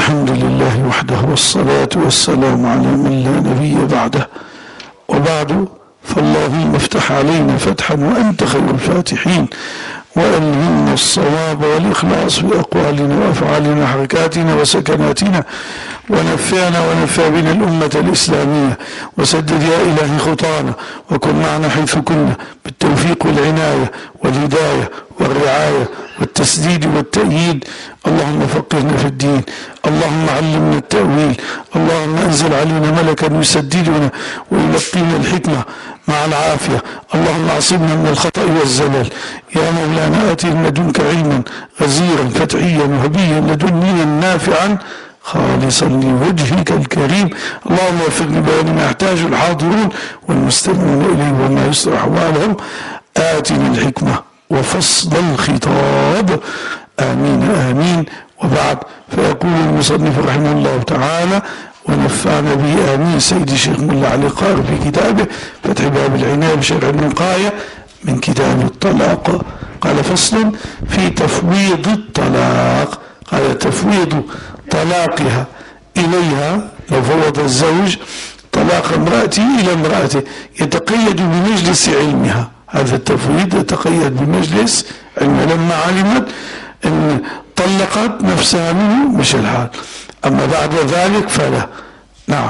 الحمد لله وحده، والصلاة والسلام على من لا نبي بعده، وبعد، فاللهم افتح علينا فتحا وأنت خير الفاتحين، وألهمنا الصواب والإخلاص في أقوالنا وأفعالنا، حركاتنا وسكناتنا، ونفعنا ونفع بنا الأمة الإسلامية، وسدد يا إلهي خطانا، وكن معنا حيث كنا بالتوفيق والعناية والهداية والرعاية والتسديد والتأييد. اللهم فقهنا في الدين، اللهم علمنا التأويل، اللهم انزل علينا ملكا يسددنا ويلقينا الحكمة مع العافية، اللهم اعصمنا من الخطأ والزلل. يا مولانا آتي من لدنك علما غزيرا فتحيا وهبيا لدنيا نافعا خالصا لوجهك الكريم. اللهم وفقنا بيان ما يحتاج الحاضرون والمستمعون إليه وما يصلح أحوالهم. آتنا الحكمة وفصل الخطاب، آمين آمين. وبعد، فيقول المصنف رحمه الله تعالى ونفعنا به آمين سيدي الشيخ ملا علي قار في كتابه فتح باب العناية بشرع الوقاية من كتاب الطلاق. قال فصل في تفويض الطلاق. قال تفويض طلاقها إليها، لو فوض الزوج طلاق امرأته إلى امرأته يتقيد بمجلس علمها. هذا التفويض يتقيد بمجلس علمها، لما علمت أن طلقت نفسها منه مش الحال، أما بعد ذلك فلا. نعم.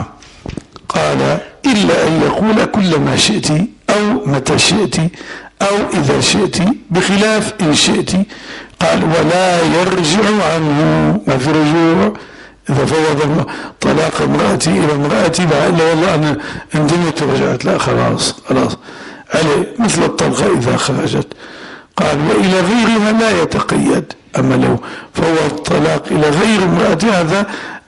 قال إلا أن يقول كل ما شئت أو متى شئت أو إذا شئت، بخلاف إن شئت. قال ولا يرجع عنه، ما في رجوع. إذا فوض طلاق امرأتي إلى امرأتي لا إلا والله أنا اندمت ورجعت، لا خلاص عليه مثل الطلقة إذا خرجت. قال وإلى غيرها لا يتقيد. أما لو فوض الطلاق إلى غير امرأته هذا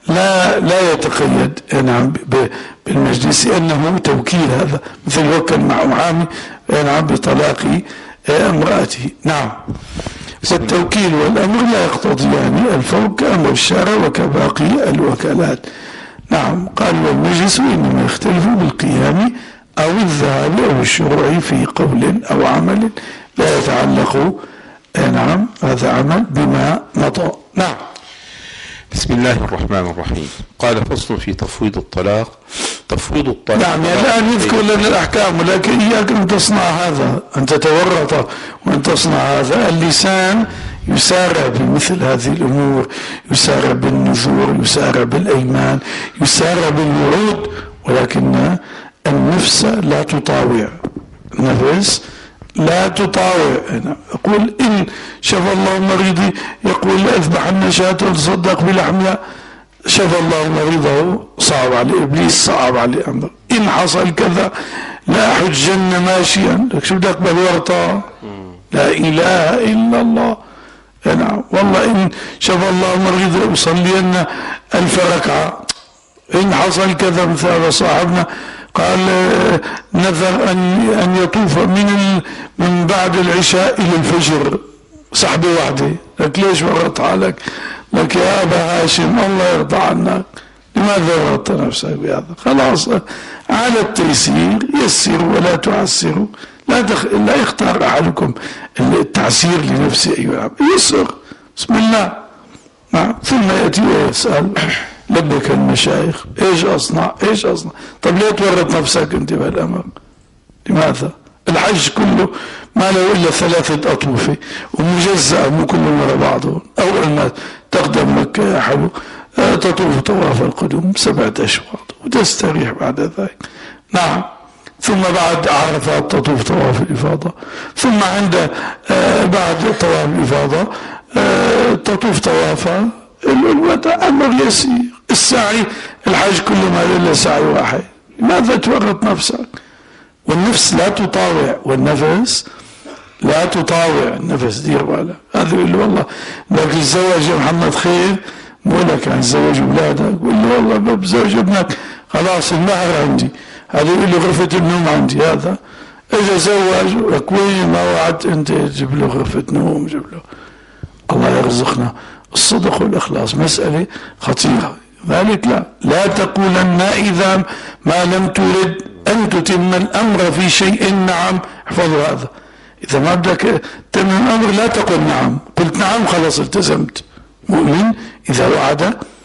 لا يتقيد نعم بالمجلس، لأنه توكيل. هذا مثل وكل مع محامي نعم بطلاق امرأته. نعم. والتوكيل والأمر لا يقتضيان الفوق كأمر الشرع وكباقي الوكالات. نعم. قال والمجلس إنما يختلف بالقيام أو الذهاب أو الشروع في قول أو عمل لا يتعلق نعم هذا عمل بما مضى. نعم. بسم الله الرحمن الرحيم. قال فصل في تفويض الطلاق. تفويض الطلاق. نعم. الآن يذكر لنا الأحكام، ولكن إياك أن تصنع هذا، أن تتورط وأن تصنع هذا. اللسان يسارع بمثل هذه الأمور، يسارع بالنذور، يسارع بالأيمان، يسارع بالوعود، ولكن النفس لا تطاوع. النفس لا تطاوع. يقول إن شفى الله مريضي، يقول لأذبحن شاة تصدق بلحمها، شفى الله مريضه، صعب عليه إبليس، صعب عليه أمر. إن حصل كذا لا أحجن ماشيا، شو بدك بالورطة؟ لا إله إلا الله. نعم. والله إن شفى الله مريضه أصلين 1000 ركعة. إن حصل كذا مثل هذا صاحبنا قال نذر أن يطوف من بعد العشاء إلى الفجر سحبة واحدة. لك ليش ورطت حالك؟ لك يا أبا هاشم الله يرضى عنك، لماذا ورطت نفسك بهذا؟ خلاص على التيسير، يسروا ولا تعسروا. لا يختار أحدكم التعسير لنفسه. أيها يسر بسم الله. نعم. ثم يأتي ويسأل لبك المشايخ ايش اصنع ايش اصنع. طب ليه تورط نفسك انت بهالامر؟ لماذا؟ الحج كله ما له الا 3 اطوفه ومجزأة مو كلهم ورا بعضهم. اول ما تقدم مكة يا حلو تطوف طواف القدوم 7 اشواط وتستريح بعد ذلك. نعم. ثم بعد عرفات تطوف طواف الافاضة، ثم عند بعد طواف الافاضة تطوف طوافا الوداع. امر يسير. السعي الحج كله ما الا سعي واحد. لماذا تورط نفسك؟ والنفس لا تطاوع، والنفس لا تطاوع. النفس دير باله. هذا يقول له والله بدك تتزوج يا محمد خير، مو لك عن تزوج اولادك. يقول له والله بزوج ابنك خلاص المهر عندي. هذا يقول له غرفة النوم عندي. هذا اذا زوج لك وين ما وعدت انت تجيب له غرفة نوم، جيب له. الله يرزقنا الصدق والإخلاص، مسألة خطيرة. ذلك لا تقولن إذا ما لم ترد أن تتم الأمر في شيء. نعم. احفظوا هذا. إذا ما بدك تتم الأمر لا تقل نعم. قلت نعم خلاص التزمت. مؤمن إذا وعد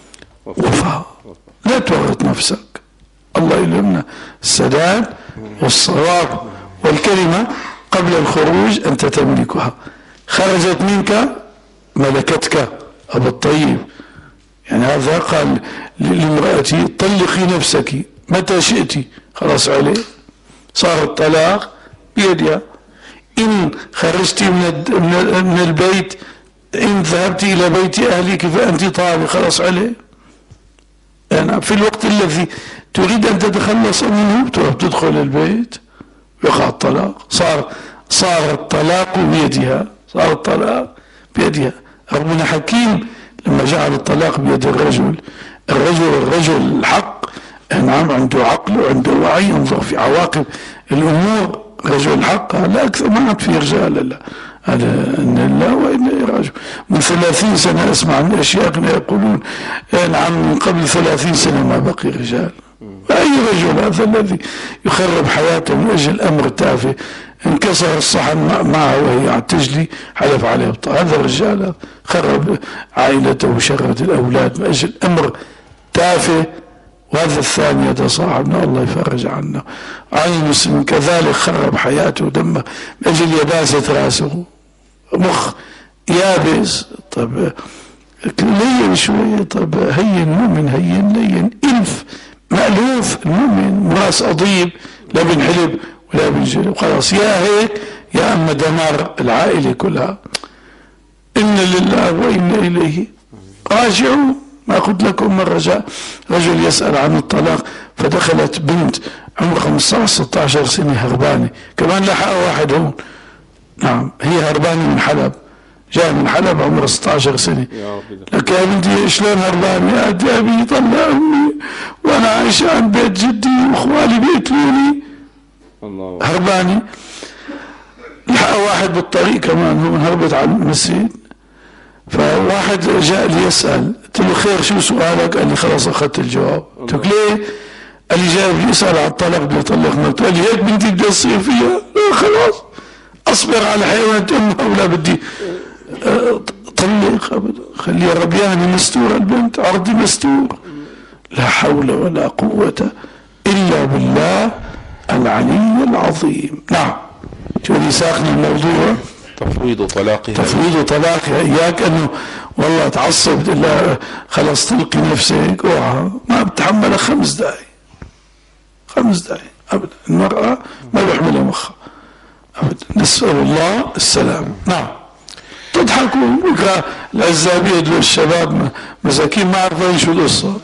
وفاء. لا تورط نفسك، الله يلهمنا السداد والصواب. والكلمة قبل الخروج أنت تملكها، خرجت منك ملكتك. أبو الطيب يعني هذا قال لامرأتي طلقي نفسك متى شئت، خلاص عليه، صار الطلاق بيدها. إن خرجت من البيت، إن ذهبت إلى بيت أهلك فأنت طالق، خلاص عليه. يعني في الوقت الذي تريد أن تتخلص منه تدخل البيت يقع الطلاق. صار الطلاق بيدها، صار الطلاق بيدها. ربنا حكيم لما جعل الطلاق بيد الرجل الحق، نعم، عنده عقل وعنده وعي، ينظر في عواقب الأمور. رجل الحق لا أكثر، ما عاد في رجال. لا، هذا إن الله وإنا إليه راجعون. من 30 سنة أسمع عن أشياخنا يقولون نعم من قبل 30 سنة ما بقي رجال. أي رجل هذا الذي يخرب حياته من أجل أمر تافه؟ انكسر الصحن معه وهي تجلي، حلف عليه هذا الرجال خرب عائلته وشرد الأولاد من أجل أمر تافه. وهذا الثاني هذا صاحبنا الله يفرج عنه، عن المسلم كذلك خرب حياته ودمه من أجل يباسة راسه، مخ يابس. طب لين شوية، طب هين مؤمن، هين لين إلف مألوف. المؤمن راس أضيب، لا بنحلب ولا بنجلب، خلاص يا هيك يا أما دمار العائلة كلها. إن لله وإنا إليه راجعون. ما قلت لكم مرة جاء رجل يسأل عن الطلاق، فدخلت بنت عمرها 15-16 سنة هربانة، كمان لحقها واحد هون، نعم، هي هربانة من حلب، جاء من حلب عمرها 16 سنة. لك يا بنتي شلون هربانة؟ قالت يا أبي طلع أمي وأنا عايشة عن بيت جدي وإخوالي بيقتلوني. هربانة. لحقها واحد بالطريق كمان، هو هربت على المسجد. فواحد جاء لي يسأل، قلت له خير شو سؤالك؟ قال لي خلاص أخذت الجواب. قلت له ليه؟ قال لي جاي يسأل على الطلاق، بده يطلق مرته. قال لي هيك بنتي بدي تصير فيها؟ لا خلاص أصبر على حيوانات أمها ولا بدي طلق أبدا، خليها ربياني مستورة البنت، عرضي مستور. لا حول ولا قوة إلا بالله العلي العظيم. نعم، شو اللي ساقني الموضوع؟ تفويض طلاقها. إياك أنه والله تعصب إلا خلاص تلقي نفسك، اوعى، ما بتحملها 5 دقائق أبدا. المرأة ما بيحملها مخها أبدا. نسأل الله السلام. نعم، تضحكوا بكرة العزابية والشباب مساكين ما عرفين شو القصة،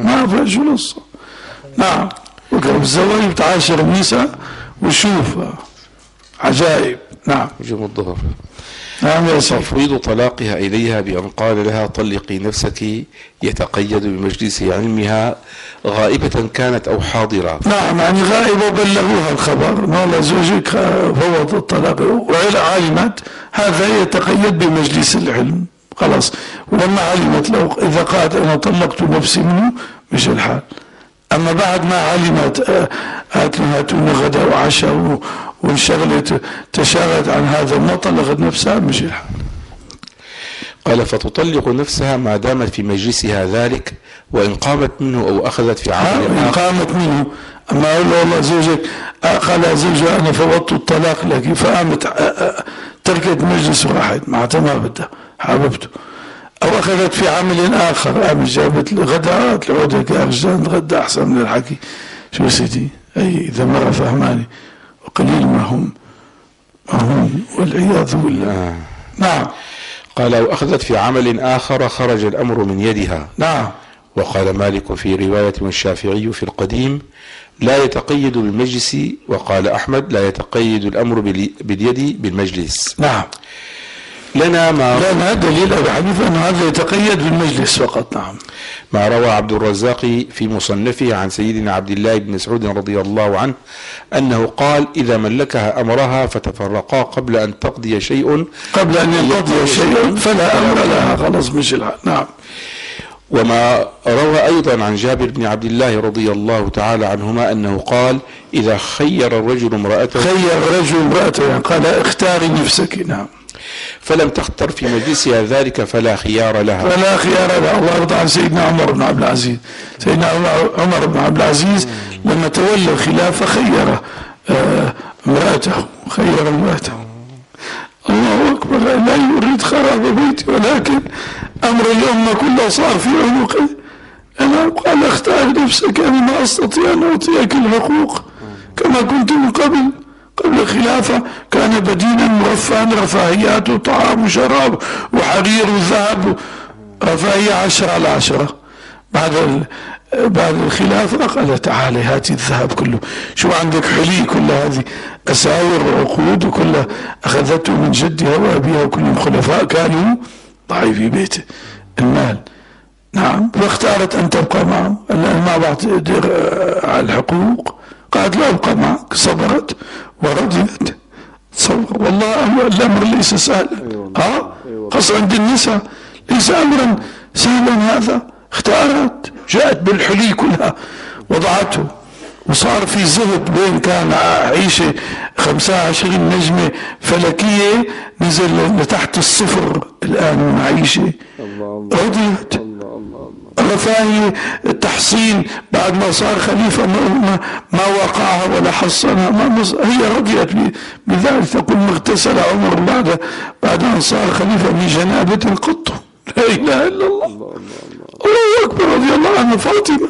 نعم، بكرة بالزواج بتعاشر النساء وشوف عجائب. نعم، يوم الظهر. نعم يا سيدي. تفويض طلاقها إليها بأن قال لها طلقي نفسك يتقيد بمجلس علمها غائبة كانت أو حاضرة. نعم، يعني غائبة بلغوها الخبر والله زوجك فوض الطلاق وعلمت، هذا يتقيد بمجلس العلم خلاص. ولما علمت لو إذا قالت أنا طلقت نفسي منه مش الحال. أما بعد ما علمت هاتون غدا وعشاء وانشغلت تشاغلت عن هذا ما طلقت نفسها مش الحال. قال فتطلق نفسها ما دامت في مجلسها ذلك، وإن قامت منه أو أخذت في عمل إن قامت منه. أما أقول له والله زوجك قال زوجها أنا فوضت الطلاق لك، فقامت تركت مجلس واحد معناتها ما بدها حبيبته، أو أخذت في عمل آخر، قامت جابت الغداء العودة كأرجان غدا أحسن من الحكي. شو سيدي؟ أي إذا مرة فهماني وقليل ما هم والعياذ بالله. نعم. قال أو أخذت في عمل آخر خرج الأمر من يدها. نعم. وقال مالك في رواية والشافعي في القديم لا يتقيد بالمجلس، وقال أحمد لا يتقيد الأمر باليد بالمجلس. نعم. لنا دليل أبي حنيفة أن هذا يتقيد بالمجلس فقط. نعم. ما روى عبد الرزاق في مصنفه عن سيدنا عبد الله بن مسعود رضي الله عنه أنه قال إذا ملكها أمرها فتفرقا قبل أن تقضي شيء فلا أمر لها خلاص مش الحال. نعم. وما روى أيضا عن جابر بن عبد الله رضي الله تعالى عنهما أنه قال إذا خير الرجل امرأته يعني قال اختاري نفسك. نعم. فلم تختر في مجلسها ذلك فلا خيار لها. فلا خيار لها. الله يرضى عن سيدنا عمر بن عبد العزيز. سيدنا عمر بن عبد العزيز لما تولى الخلافة خير امرأته، خير امرأته. الله أكبر. لا يريد خراب بيتي ولكن أمر الأمة كلها صار في عنقه. أنا قال اختار نفسك، أنا ما أستطيع أن أعطيك الحقوق كما كنت من قبل الخلافة. كان بدينا مرفها، رفاهيات وطعام وشراب وحرير وذهب، رفاهية 10/10. بعد الخلافة قال تعالي هاتي الذهب كله، شو عندك حلي كل هذه أساور وعقود وكلها أخذته من جدها وأبيها، وكلهم خلفاء كانوا ضعيفي بيته المال. نعم. فاختارت أن تبقى معه. الآن ما بعتقدر على الحقوق، قالت لا أبقى معك. صبرت ورضيت. تصور والله الأمر ليس سهلا. خاصة عند النساء ليس أمرا سهلا هذا. اختارت، جاءت بالحلي كلها وضعته، وصار في زهد. بين كان عيشة 25 نجمة فلكية نزل لتحت الصفر الآن معيشة. رضيت. رفاهية، التحصين بعد ما صار خليفة ما وقعها ولا حصنها، هي رضيت بذلك. تقول ما اغتسل عمر بعد أن صار خليفة من جنابة قط. لا إله إلا الله. الله أكبر. رضي الله عنه. فاطمة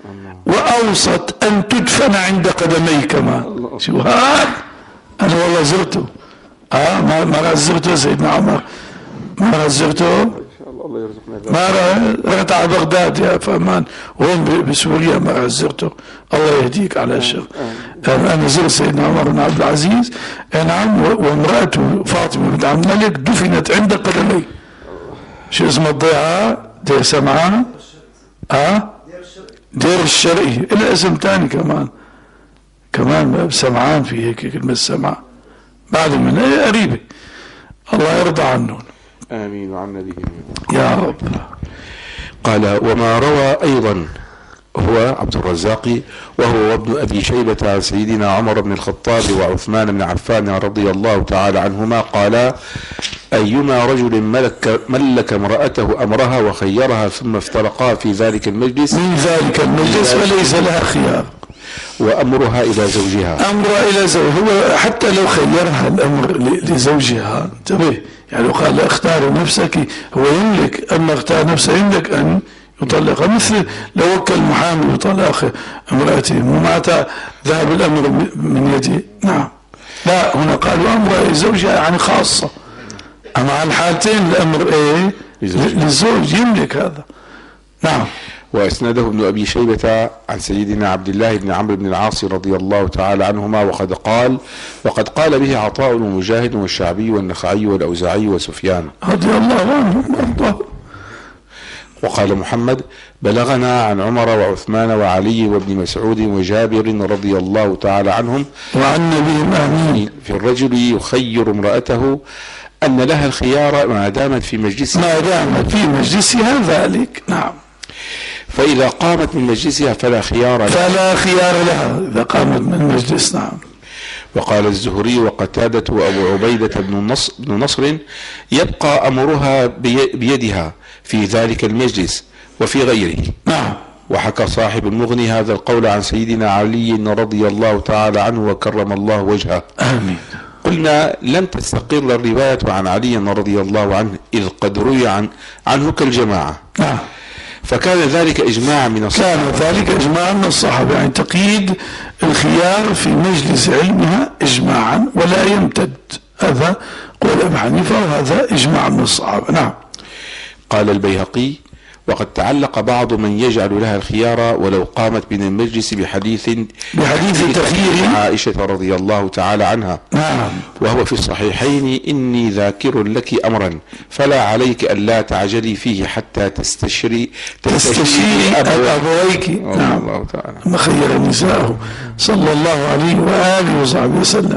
وأوصت أن تدفن عند قدمي كمان. شو هذا؟ أنا والله زرته. ما زرته سيدنا عمر، ما زرته. ما رحت على بغداد يا فهمان، وهم بسوريا ما زرته. الله يهديك على الشر. أنا زرت سيدنا عمر بن عبد العزيز، نعم، وامرأته فاطمة بنت عبد الملك دفنت عند قدمي. شو اسم الضيعة؟ دير سمعان. دير الشرقي. إلى اسم تاني كمان سمعان، في هيك كلمة سمعان بعد من قريبة. الله يرضى عنهم. آمين وعنا بهم يا رب. قال وما روى أيضا هو عبد الرزاق وهو وابن أبي شيبة عن سيدنا عمر بن الخطاب وعثمان بن عفان رضي الله تعالى عنهما قالا أيما رجل ملك امرأته أمرها وخيرها ثم افترقا في ذلك المجلس فليس لها خيار، وأمرها إلى زوجها. أمرها إلى زوجها. هو حتى لو خيرها الأمر لزوجها، انتبه، يعني قال اختار نفسك، هو يملك، أما اختار نفسه يملك أن يطلقها، مثل لو وكل محامي بطلاق امرأته ومات ذهب الأمر من يده. نعم. لا، هنا قالوا أمرها لزوجها يعني خاصة، أما على الحالتين الأمر إيه؟ للزوج يملك هذا. نعم. وأسنده ابن أبي شيبة عن سيدنا عبد الله بن عمرو بن العاص رضي الله تعالى عنهما وقد قال به عطاء ومجاهد والشعبي والنخعي والأوزاعي وسفيان رضي الله عنهم. وقال محمد بلغنا عن عمر وعثمان وعلي وابن مسعود وجابر رضي الله تعالى عنهم وعن نبيهم آمين في الرجل يخير امرأته أن لها الخيار ما دامت في مجلسها ذلك. نعم. فإذا قامت من مجلسها فلا خيار لها إذا قامت من المجلس. نعم. وقال الزهري وقتادة وأبو عبيدة بن نصر يبقى أمرها بيدها في ذلك المجلس وفي غيره. نعم. وحكى صاحب المغني هذا القول عن سيدنا علي رضي الله تعالى عنه وكرم الله وجهه. آمين. قلنا لم تستقر الرواية عن علي رضي الله عنه إذ قد روي عنه كالجماعة. نعم. فكان ذلك إجماعا من الصحابة. يعني تقييد الخيار في مجلس علمها إجماعا ولا يمتد. هذا قول أبي حنيفة وهذا إجماع من الصحابة. نعم. قال البيهقي وقد تعلق بعض من يجعل لها الخيار ولو قامت من المجلس بحديث تخيير عائشة رضي الله تعالى عنها. نعم. وهو في الصحيحين إني ذاكر لك أمرا فلا عليك ألا تعجلي فيه حتى تستشيري أبويك. نعم. الله تعالى ما خير نساءه صلى الله عليه وآله وصحبه وسلم.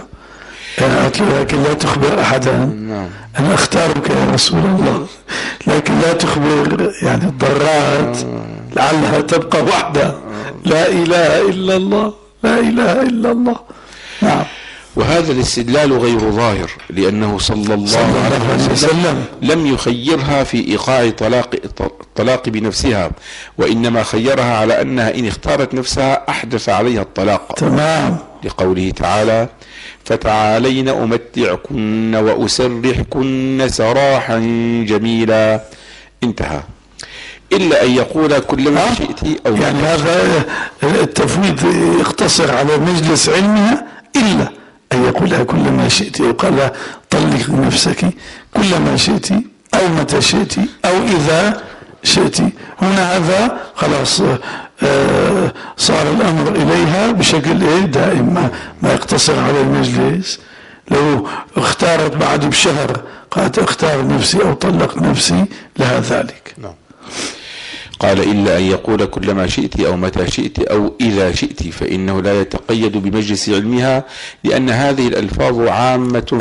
لكن لا تخبر أحدا. نعم. أنا أختارك يا رسول الله، لكن لا تخبر يعني الضرات لعلها تبقى وحدها. لا إله إلا الله. لا إله إلا الله. نعم. وهذا الاستدلال غير ظاهر، لأنه صلى الله عليه وسلم لم يخيرها في إيقاع الطلاق بنفسها، وإنما خيرها على أنها إن اختارت نفسها أحدث عليها الطلاق. تمام. لقوله تعالى: فتعالين أمتعكن وأسرحكن سراحا جميلا، انتهى. إلا أن يقول كلما شئت، أو يعني هذا التفويض يقتصر على مجلس علمها، إلا أن يقولها كلما شئت، يقال طلق نفسك كلما شئت أو متى شئت أو إذا شئت. هنا هذا خلاص صار الأمر إليها بشكل دائم، ما يقتصر على المجلس. لو اختارت بعد بشهر قالت اختار نفسي أو طلق نفسي لها ذلك. نعم. قال: إلا أن يقول كلما شئت أو متى شئت أو إذا شئت، فإنه لا يتقيد بمجلس علمها، لأن هذه الألفاظ عامة.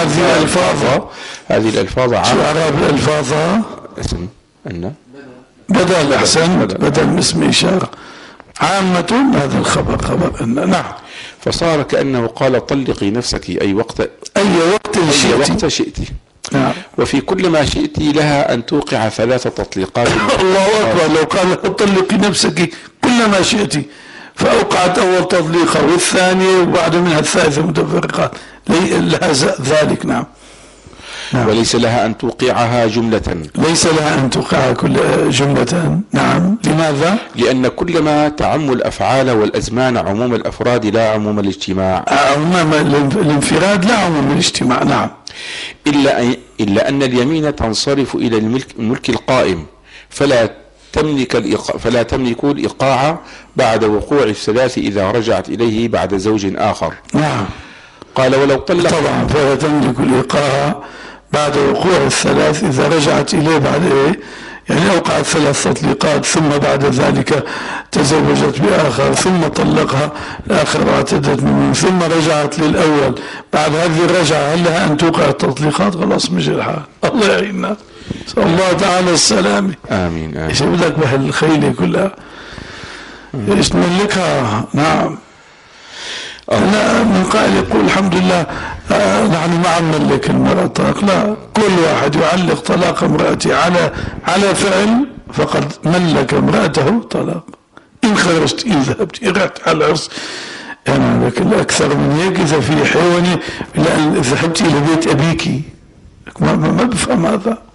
هذه الألفاظ عامة. شو أعراب الألفاظ؟ اسم أن بدل أحسن، بدل اسم إشارة عامة. هذا الخبر خبر أن. نعم. فصار كأنه قال: طلقي نفسك أي وقت شئت. نعم. وفي كل ما شئت لها أن توقع 3 تطليقات. الله أكبر. لو قال طلقي نفسك كل ما شئت فأوقعت أول تطليقة والثانية وبعد منها الثالثة متفرقات، لها ذلك. نعم. وليس لها أن توقعها جملة. ليس لها أن توقعها كل جملة. نعم. لماذا؟ لأن كل ما تعم الأفعال والأزمان عموم الأفراد لا عموم الاجتماع. عموم الانفراد لا عموم الاجتماع. نعم. إلا أن اليمين تنصرف إلى الملك القائم، فلا تملك الإيقاع بعد وقوع الثلاث إذا رجعت إليه بعد زوج آخر. نعم. قال: ولو طلق. طبعا فلا تملك الإيقاع بعد وقوع الثلاث إذا رجعت إليه بعد يعني أوقعت 3 تطليقات، ثم بعد ذلك تزوجت بآخر، ثم طلقها الآخر واعتدت منه، ثم رجعت للأول. بعد هذه الرجعة هل لها أن توقع التطليقات؟ خلاص مش الحال. الله يعيننا. نسأل الله تعالى السلامة. آمين. ايش بدك بهالخيلة كلها؟ ايش نملكها؟ نعم. لا من قائل يقول الحمد لله نحن ما عم نملك المرأة طلاق. لا، كل واحد يعلق طلاق امرأته على فعل فقد ملك امرأته طلاق. إن خرجت، إن ذهبت، إن رحت على العرس، يعني لكن أكثر من هيك إذا في حيواني ذهبت إلى بيت أبيك، ما بفهم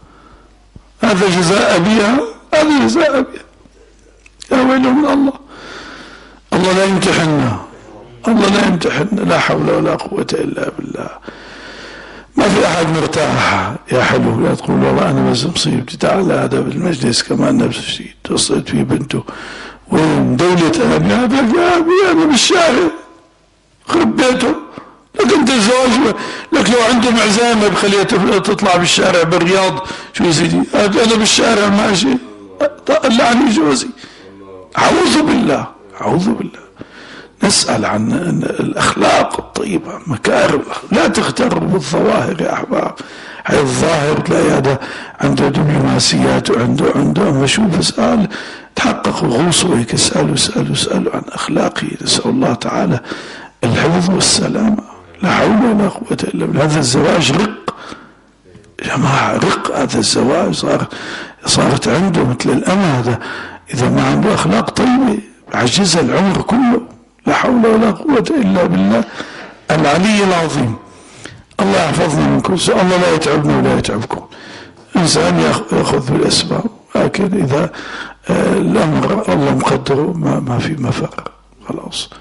هذا جزاء أبيها، هذا جزاء أبيها. يا ويل من الله. الله لا يمتحننا، الله لا يمتحننا، لا حول ولا قوة إلا بالله. ما في أحد مرتاح يا حلو، لا تقول والله أنا بس مصيبتي. تعال هذا بالمجلس كمان نفس الشيء، اتصلت في بنته وين دولة أبي، يا أبي أنا بالشارع خرب بيته. لك أنت الزواج لك لو عنده معزامة بخليها تطلع بالشارع بالرياض، شو يا سيدي أنا بالشارع ماشي طلعني جوزي. أعوذ بالله، أعوذ بالله. نسأل عن الأخلاق الطيبة، مكارم، لا تغتر بالظواهر يا أحباب. هاي الظاهر تلاقي هذا عنده دبلوماسيات وعنده مشوف. اسأل تحقق غوصه هيك، اسألوا عن أخلاقه. نسأل الله تعالى الحفظ والسلامة. لا حول ولا قوة إلا بالله. هذا الزواج رق يا جماعة، رق. هذا الزواج صارت عنده مثل الأمة. هذا إذا ما عنده أخلاق طيبة عجزها العمر كله. لا حول ولا قوة إلا بالله العلي العظيم. الله يحفظنا من كل سوء. الله لا يتعبنا ولا يتعبكم. إنسان يأخذ بالأسباب، لكن إذا الأمر الله مقدره ما في مفر خلاص.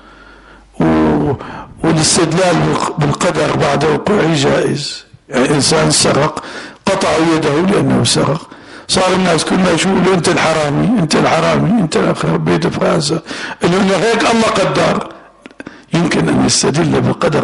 والاستدلال بالقدر بعد وقوعه جائز. يعني إنسان سرق قطعوا يده لأنه سرق، صار الناس كل ما يشوفوا انت الحرامي انت الحرامي انت الاخرب بيت فرنسا، انه هيك الله قدر. يمكن ان يستدل بالقدر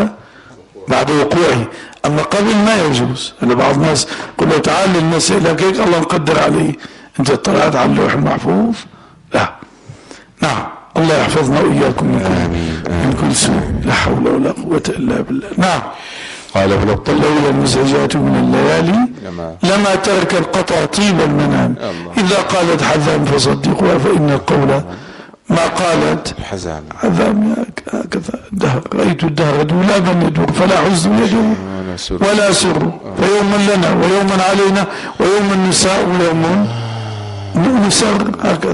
بعد وقوعه، اما قبل ما يجوز. انا بعض الناس يقول له تعال للمسألة هيك الله مقدر عليه، انت اطلعت على اللوح المحفوظ؟ لا. نعم. الله يحفظنا واياكم من كل سوء. لا حول ولا قوة الا بالله. نعم. قال: ولو طلوا المزعجات من الليالي لما ترك القطع طيب المنام، إذا قالت حذا فصدقوها فإن القول ما قالت الحزام عذاب هكذا الدهر، رأيت الدهر دولابا يدور فلا حزن يدور ولا سر، فيوما لنا ويوما علينا ويوما نساء ويوم نسر،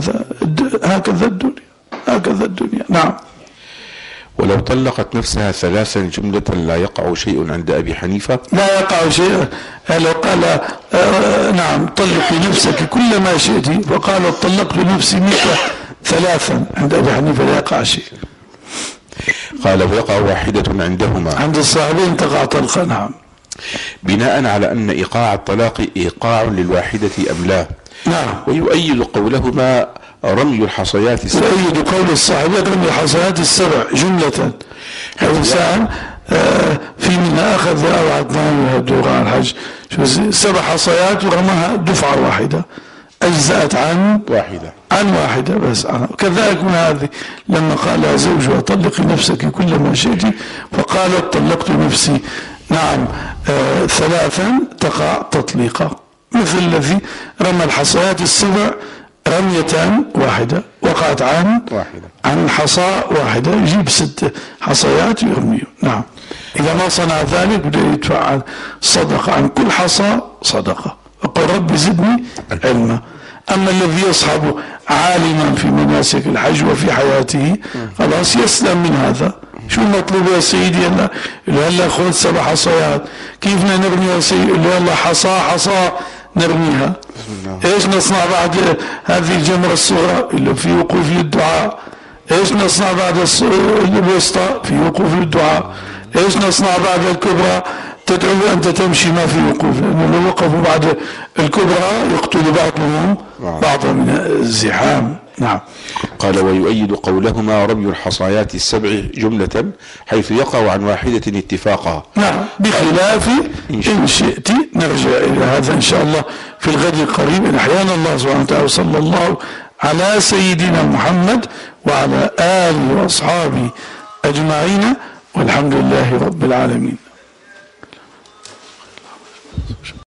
هكذا الدنيا. نعم. ولو طلقت نفسها 3 جملة لا يقع شيء عند أبي حنيفة؟ لا يقع شيء. لو قال نعم طلقي نفسك كل ما شئت، فقال طلقت نفسي منك 3 عند أبي حنيفة لا يقع شيء. قال ويقع واحدة عندهما، عند الصاحبين تقع طلقة. نعم. بناء على أن إيقاع الطلاق إيقاع للواحدة أم لا؟ نعم. ويؤيد قولهما رمي الحصيات السبع. ويؤيد قول الصاحبين رمي الحصيات السبع جملة. الإنسان في منها أخذ أوعدناه دوران الحج 7 حصيات ورماها دفعة واحدة، أجزأت عن واحدة بس. كذلك من هذه لما قال زوجها طلقي نفسك كل ما شئت، فقالت طلقت نفسي نعم 3 تقع تطليقة، مثل الذي رمى الحصيات السبع رمية واحدة وقعت عن حصى واحدة، يجيب 6 حصيات يرميه. نعم. إذا ما صنع ذلك بده يدفع صدقة عن كل حصى صدقة، وقل رب زدني علما. أما الذي يصحب عالما في مناسك الحج وفي حياته خلاص يسلم من هذا. شو المطلوب يا سيدي؟ هلا خذ 7 حصيات، كيف نرمي يا سيدي؟ هلا حصى نرميها. ايش نصنع بعد هذه الجمرة الصغرى اللي في وقوف للدعاء؟ ايش نصنع بعد الوسطى؟ في وقوف للدعاء. ايش نصنع بعد الكبرى؟ تدعو أنت تمشي ما في وقوف، لأنه لو وقفوا بعد الكبرى يقتل بعضهم بعضا من الزحام. نعم. قال ويؤيد قولهما رمي الحصيات السبع جملة حيث يقع عن واحدة اتفاقا. نعم، بخلاف إن شئت نرجع إلى هذا إن شاء الله في الغد القريب إن أحيانا الله سبحانه وتعالى. صلى الله على سيدنا محمد وعلى آله وأصحابه أجمعين، والحمد لله رب العالمين.